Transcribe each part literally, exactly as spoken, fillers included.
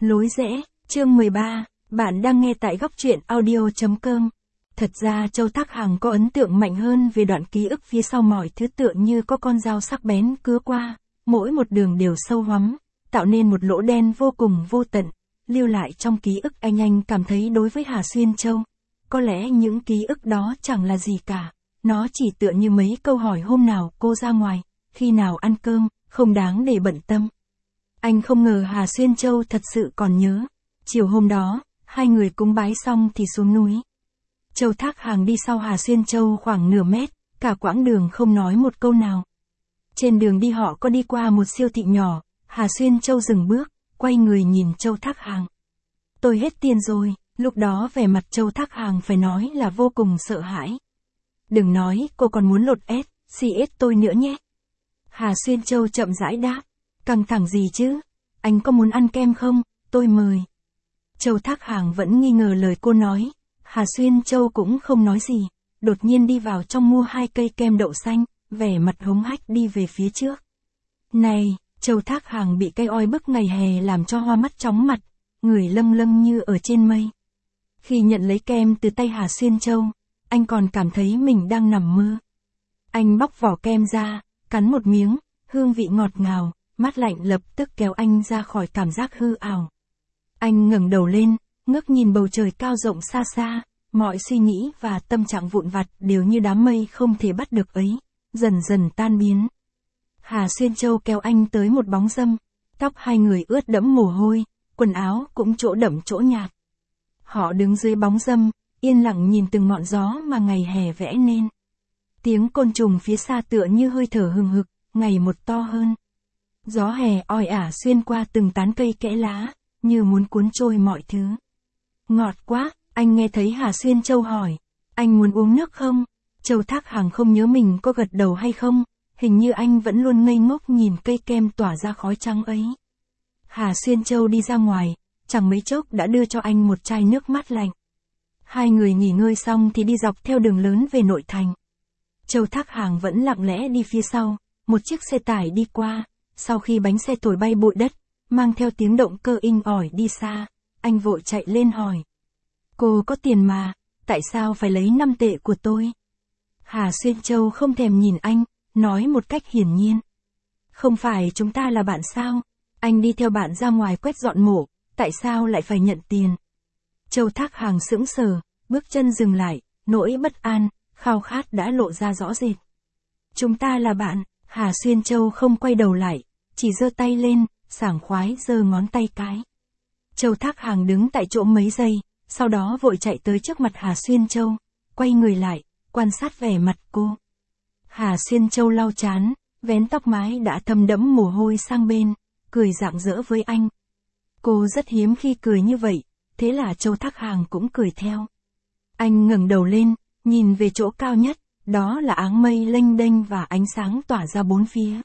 Lối rẽ, chương mười ba, bạn đang nghe tại góc truyện audio chấm com. Thật ra Châu Thác Hằng có ấn tượng mạnh hơn về đoạn ký ức phía sau mọi thứ tựa như có con dao sắc bén cứa qua, mỗi một đường đều sâu hoắm, tạo nên một lỗ đen vô cùng vô tận, lưu lại trong ký ức. Anh anh cảm thấy đối với Hà Xuyên Châu, có lẽ những ký ức đó chẳng là gì cả, nó chỉ tựa như mấy câu hỏi hôm nào cô ra ngoài, khi nào ăn cơm, không đáng để bận tâm. Anh không ngờ Hà Xuyên Châu thật sự còn nhớ. Chiều hôm đó, hai người cúng bái xong thì xuống núi. Châu Thác Hằng đi sau Hà Xuyên Châu khoảng nửa mét, cả quãng đường không nói một câu nào. Trên đường đi họ có đi qua một siêu thị nhỏ, Hà Xuyên Châu dừng bước, quay người nhìn Châu Thác Hằng. Tôi hết tiền rồi, lúc đó vẻ mặt Châu Thác Hằng phải nói là vô cùng sợ hãi. Đừng nói cô còn muốn lột ép, xì ết tôi nữa nhé. Hà Xuyên Châu chậm rãi đáp. Căng thẳng gì chứ? Anh có muốn ăn kem không? Tôi mời. Châu Thác Hằng vẫn nghi ngờ lời cô nói. Hà Xuyên Châu cũng không nói gì. Đột nhiên đi vào trong mua hai cây kem đậu xanh, vẻ mặt hống hách đi về phía trước. Này, Châu Thác Hằng bị cây oi bức ngày hè làm cho hoa mắt chóng mặt, người lâng lâng như ở trên mây. Khi nhận lấy kem từ tay Hà Xuyên Châu, anh còn cảm thấy mình đang nằm mơ. Anh bóc vỏ kem ra, cắn một miếng, hương vị ngọt ngào. Mát lạnh lập tức kéo anh ra khỏi cảm giác hư ảo. Anh ngẩng đầu lên, ngước nhìn bầu trời cao rộng xa xa, mọi suy nghĩ và tâm trạng vụn vặt đều như đám mây không thể bắt được ấy, dần dần tan biến. Hà Xuyên Châu kéo anh tới một bóng râm, tóc hai người ướt đẫm mồ hôi, quần áo cũng chỗ đậm chỗ nhạt. Họ đứng dưới bóng râm, yên lặng nhìn từng ngọn gió mà ngày hè vẽ nên. Tiếng côn trùng phía xa tựa như hơi thở hừng hực, ngày một to hơn. Gió hè oi ả xuyên qua từng tán cây kẽ lá, như muốn cuốn trôi mọi thứ. Ngọt quá, anh nghe thấy Hà Xuyên Châu hỏi. Anh muốn uống nước không? Châu Thác Hằng không nhớ mình có gật đầu hay không, hình như anh vẫn luôn ngây ngốc nhìn cây kem tỏa ra khói trắng ấy. Hà Xuyên Châu đi ra ngoài, chẳng mấy chốc đã đưa cho anh một chai nước mát lạnh. Hai người nghỉ ngơi xong thì đi dọc theo đường lớn về nội thành. Châu Thác Hằng vẫn lặng lẽ đi phía sau, một chiếc xe tải đi qua. Sau khi bánh xe thổi bay bụi đất, mang theo tiếng động cơ inh ỏi đi xa, anh vội chạy lên hỏi. Cô có tiền mà, tại sao phải lấy năm tệ của tôi? Hà Xuyên Châu không thèm nhìn anh, nói một cách hiển nhiên. Không phải chúng ta là bạn sao? Anh đi theo bạn ra ngoài quét dọn mộ, tại sao lại phải nhận tiền? Châu Thác Hằng sững sờ, bước chân dừng lại, nỗi bất an, khao khát đã lộ ra rõ rệt. Chúng ta là bạn. Hà Xuyên Châu không quay đầu lại, chỉ giơ tay lên, sảng khoái giơ ngón tay cái. Châu Thác Hằng đứng tại chỗ mấy giây, sau đó vội chạy tới trước mặt Hà Xuyên Châu, quay người lại, quan sát vẻ mặt cô. Hà Xuyên Châu lau trán, vén tóc mái đã thấm đẫm mồ hôi sang bên, cười rạng rỡ với anh. Cô rất hiếm khi cười như vậy, thế là Châu Thác Hằng cũng cười theo. Anh ngẩng đầu lên, nhìn về chỗ cao nhất. Đó là áng mây lênh đênh và ánh sáng tỏa ra bốn phía.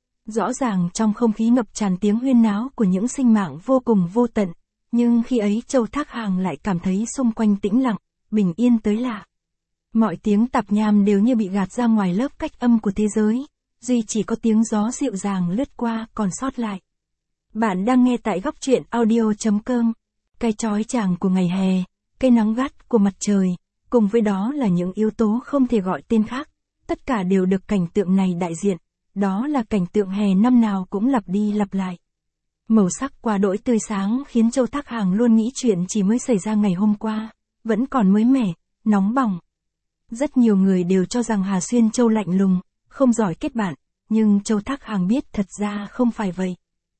Rõ ràng trong không khí ngập tràn tiếng huyên náo của những sinh mạng vô cùng vô tận, nhưng khi ấy Châu Thác Hằng lại cảm thấy xung quanh tĩnh lặng, bình yên tới lạ. Mọi tiếng tạp nham đều như bị gạt ra ngoài lớp cách âm của thế giới, duy chỉ có tiếng gió dịu dàng lướt qua còn sót lại. Bạn đang nghe tại góc truyện audio chấm com. Cái chói chang của ngày hè, cái nắng gắt của mặt trời. Cùng với đó là những yếu tố không thể gọi tên khác, tất cả đều được cảnh tượng này đại diện, đó là cảnh tượng hè năm nào cũng lặp đi lặp lại. Màu sắc quá đỗi tươi sáng khiến Châu Thác Hằng luôn nghĩ chuyện chỉ mới xảy ra ngày hôm qua, vẫn còn mới mẻ, nóng bỏng. Rất nhiều người đều cho rằng Hà Xuyên Châu lạnh lùng, không giỏi kết bạn, nhưng Châu Thác Hằng biết thật ra không phải vậy.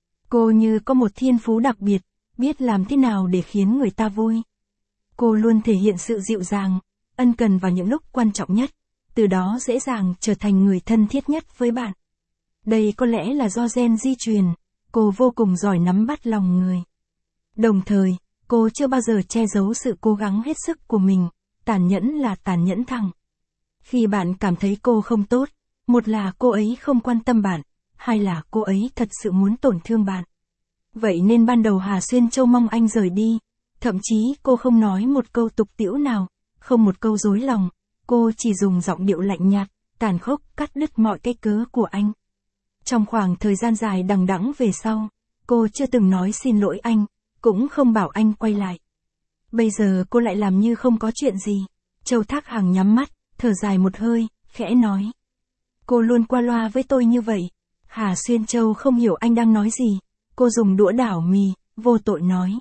Cô như có một thiên phú đặc biệt, biết làm thế nào để khiến người ta vui. Cô luôn thể hiện sự dịu dàng, ân cần vào những lúc quan trọng nhất, từ đó dễ dàng trở thành người thân thiết nhất với bạn. Đây có lẽ là do gen di truyền, cô vô cùng giỏi nắm bắt lòng người. Đồng thời, cô chưa bao giờ che giấu sự cố gắng hết sức của mình, tàn nhẫn là tàn nhẫn thẳng. Khi bạn cảm thấy cô không tốt, một là cô ấy không quan tâm bạn, hai là cô ấy thật sự muốn tổn thương bạn. Vậy nên ban đầu Hà Xuyên Châu mong anh rời đi. Thậm chí cô không nói một câu tục tĩu nào, không một câu dối lòng, cô chỉ dùng giọng điệu lạnh nhạt, tàn khốc cắt đứt mọi cái cớ của anh. Trong khoảng thời gian dài đằng đẵng về sau, cô chưa từng nói xin lỗi anh, cũng không bảo anh quay lại. Bây giờ cô lại làm như không có chuyện gì. Châu Thác Hằng nhắm mắt, thở dài một hơi, khẽ nói. Cô luôn qua loa với tôi như vậy. Hà Xuyên Châu không hiểu anh đang nói gì. Cô dùng đũa đảo mì, vô tội nói.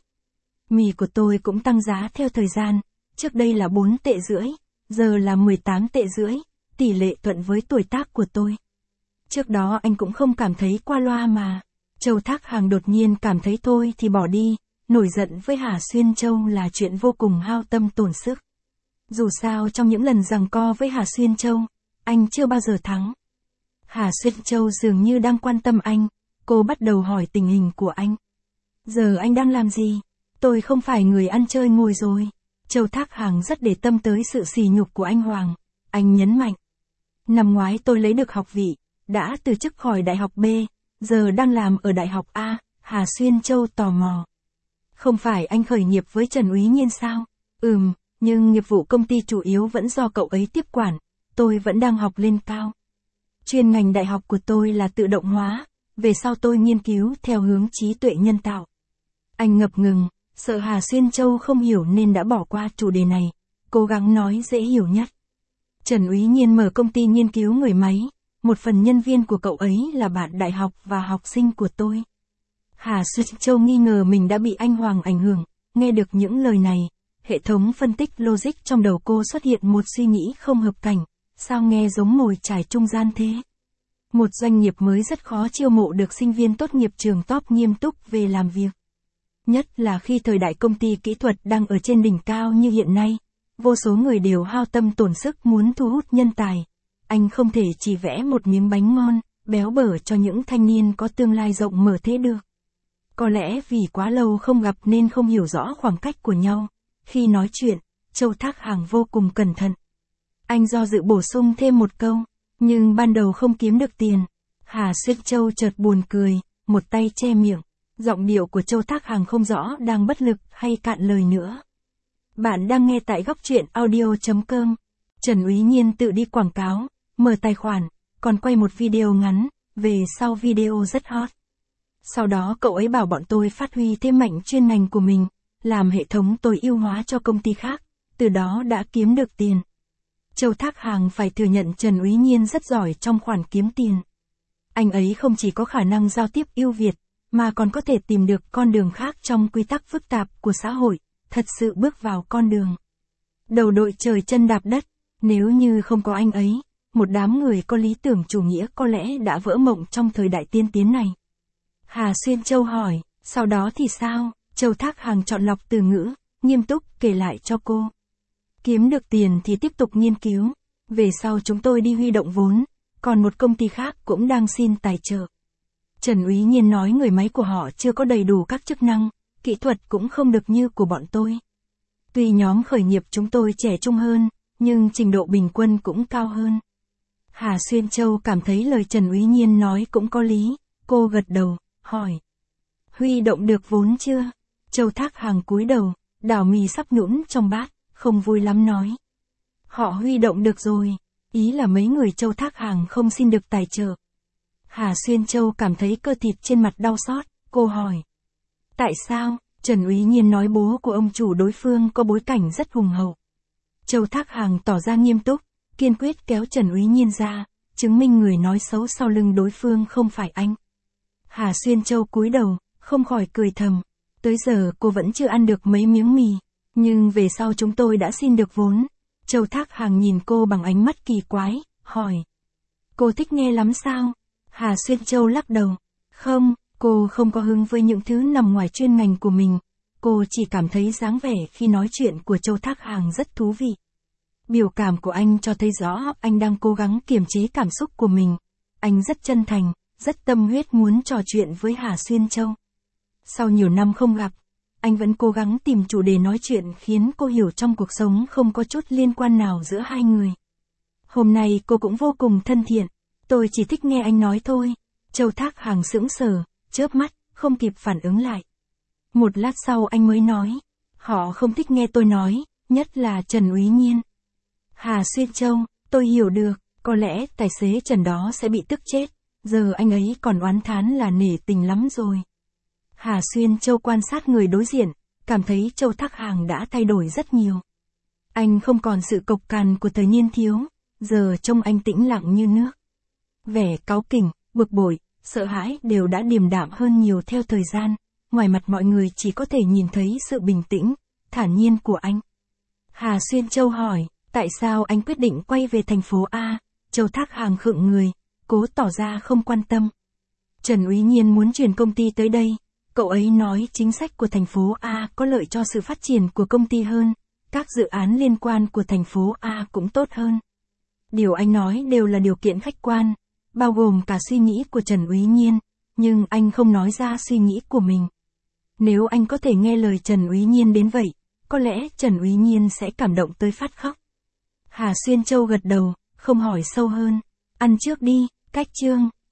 Mì của tôi cũng tăng giá theo thời gian, trước đây là bốn tệ rưỡi, giờ là mười tám tệ rưỡi, tỷ lệ thuận với tuổi tác của tôi. Trước đó anh cũng không cảm thấy qua loa mà. Châu Thác Hằng đột nhiên cảm thấy thôi thì bỏ đi, nổi giận với Hà Xuyên Châu là chuyện vô cùng hao tâm tổn sức. Dù sao trong những lần giằng co với Hà Xuyên Châu, anh chưa bao giờ thắng. Hà Xuyên Châu dường như đang quan tâm anh, cô bắt đầu hỏi tình hình của anh. Giờ anh đang làm gì? Tôi không phải người ăn chơi ngồi rồi. Châu Thác Hằng rất để tâm tới sự sỉ nhục của anh Hoàng. Anh nhấn mạnh. Năm ngoái tôi lấy được học vị, đã từ chức khỏi đại học B, giờ đang làm ở đại học A. Hà Xuyên Châu tò mò. Không phải anh khởi nghiệp với Trần Úy Nhiên sao? Ừm, nhưng nghiệp vụ công ty chủ yếu vẫn do cậu ấy tiếp quản, tôi vẫn đang học lên cao. Chuyên ngành đại học của tôi là tự động hóa, về sau tôi nghiên cứu theo hướng trí tuệ nhân tạo. Anh ngập ngừng, sợ Hà Xuyên Châu không hiểu nên đã bỏ qua chủ đề này, cố gắng nói dễ hiểu nhất. Trần Úy Nhiên mở công ty nghiên cứu người máy, một phần nhân viên của cậu ấy là bạn đại học và học sinh của tôi. Hà Xuyên Châu nghi ngờ mình đã bị anh Hoàng ảnh hưởng, nghe được những lời này, hệ thống phân tích logic trong đầu cô xuất hiện một suy nghĩ không hợp cảnh, sao nghe giống mồi chài trung gian thế. Một doanh nghiệp mới rất khó chiêu mộ được sinh viên tốt nghiệp trường top nghiêm túc về làm việc. Nhất là khi thời đại công ty kỹ thuật đang ở trên đỉnh cao như hiện nay, vô số người đều hao tâm tổn sức muốn thu hút nhân tài. Anh không thể chỉ vẽ một miếng bánh ngon, béo bở cho những thanh niên có tương lai rộng mở thế được. Có lẽ vì quá lâu không gặp nên không hiểu rõ khoảng cách của nhau. Khi nói chuyện, Châu Thác Hằng vô cùng cẩn thận. Anh do dự bổ sung thêm một câu, nhưng ban đầu không kiếm được tiền. Hà Xuyên Châu chợt buồn cười, một tay che miệng. Giọng điệu của Châu Thác Hằng không rõ đang bất lực hay cạn lời nữa. Bạn đang nghe tại góc truyện audio chấm com. Trần Úy Nhiên tự đi quảng cáo, mở tài khoản, còn quay một video ngắn, về sau video rất hot. Sau đó cậu ấy bảo bọn tôi phát huy thêm mạnh chuyên ngành của mình, làm hệ thống tối ưu hóa cho công ty khác, từ đó đã kiếm được tiền. Châu Thác Hằng phải thừa nhận Trần Úy Nhiên rất giỏi trong khoản kiếm tiền. Anh ấy không chỉ có khả năng giao tiếp ưu việt, mà còn có thể tìm được con đường khác trong quy tắc phức tạp của xã hội, thật sự bước vào con đường. Đầu đội trời chân đạp đất, nếu như không có anh ấy, một đám người có lý tưởng chủ nghĩa có lẽ đã vỡ mộng trong thời đại tiên tiến này. Hà Xuyên Châu hỏi, sau đó thì sao? Châu Thác Hằng chọn lọc từ ngữ, nghiêm túc kể lại cho cô. Kiếm được tiền thì tiếp tục nghiên cứu, về sau chúng tôi đi huy động vốn, còn một công ty khác cũng đang xin tài trợ. Trần Úy Nhiên nói người máy của họ chưa có đầy đủ các chức năng, kỹ thuật cũng không được như của bọn tôi. Tuy nhóm khởi nghiệp chúng tôi trẻ trung hơn, nhưng trình độ bình quân cũng cao hơn. Hà Xuyên Châu cảm thấy lời Trần Úy Nhiên nói cũng có lý, cô gật đầu, hỏi. Huy động được vốn chưa? Châu Thác Hằng cúi đầu, đảo mì sắp nhũn trong bát, không vui lắm nói. Họ huy động được rồi, ý là mấy người Châu Thác Hằng không xin được tài trợ. Hà Xuyên Châu cảm thấy cơ thịt trên mặt đau xót, cô hỏi. Tại sao? Trần Úy Nhiên nói bố của ông chủ đối phương có bối cảnh rất hùng hậu. Châu Thác Hằng tỏ ra nghiêm túc, kiên quyết kéo Trần Úy Nhiên ra, chứng minh người nói xấu sau lưng đối phương không phải anh. Hà Xuyên Châu cúi đầu, không khỏi cười thầm. Tới giờ cô vẫn chưa ăn được mấy miếng mì, nhưng về sau chúng tôi đã xin được vốn. Châu Thác Hằng nhìn cô bằng ánh mắt kỳ quái, hỏi. Cô thích nghe lắm sao? Hà Xuyên Châu lắc đầu. Không, cô không có hứng với những thứ nằm ngoài chuyên ngành của mình. Cô chỉ cảm thấy dáng vẻ khi nói chuyện của Châu Thác Hằng rất thú vị. Biểu cảm của anh cho thấy rõ anh đang cố gắng kiềm chế cảm xúc của mình. Anh rất chân thành, rất tâm huyết muốn trò chuyện với Hà Xuyên Châu. Sau nhiều năm không gặp, anh vẫn cố gắng tìm chủ đề nói chuyện khiến cô hiểu trong cuộc sống không có chút liên quan nào giữa hai người. Hôm nay cô cũng vô cùng thân thiện. Tôi chỉ thích nghe anh nói thôi. Châu Thác Hằng sững sờ, chớp mắt, không kịp phản ứng lại. Một lát sau anh mới nói. Họ không thích nghe tôi nói, nhất là Trần Úy Nhiên. Hà Xuyên Châu, tôi hiểu được, có lẽ tài xế Trần đó sẽ bị tức chết. Giờ anh ấy còn oán thán là nể tình lắm rồi. Hà Xuyên Châu quan sát người đối diện, cảm thấy Châu Thác Hàng đã thay đổi rất nhiều. Anh không còn sự cộc cằn của thời niên thiếu, giờ trông anh tĩnh lặng như nước. Vẻ cáu kỉnh, bực bội, sợ hãi đều đã điềm đạm hơn nhiều theo thời gian, ngoài mặt mọi người chỉ có thể nhìn thấy sự bình tĩnh, thản nhiên của anh. Hà Xuyên Châu hỏi, tại sao anh quyết định quay về thành phố A? Châu Thác Hàng khựng người, cố tỏ ra không quan tâm. Trần Úy Nhiên muốn chuyển công ty tới đây, cậu ấy nói chính sách của thành phố A có lợi cho sự phát triển của công ty hơn, các dự án liên quan của thành phố A cũng tốt hơn. Điều anh nói đều là điều kiện khách quan, bao gồm cả suy nghĩ của Trần Úy Nhiên, nhưng anh không nói ra suy nghĩ của mình. Nếu anh có thể nghe lời Trần Úy Nhiên đến vậy, có lẽ Trần Úy Nhiên sẽ cảm động tới phát khóc. Hà Xuyên Châu gật đầu, không hỏi sâu hơn. Ăn trước đi, cách chương.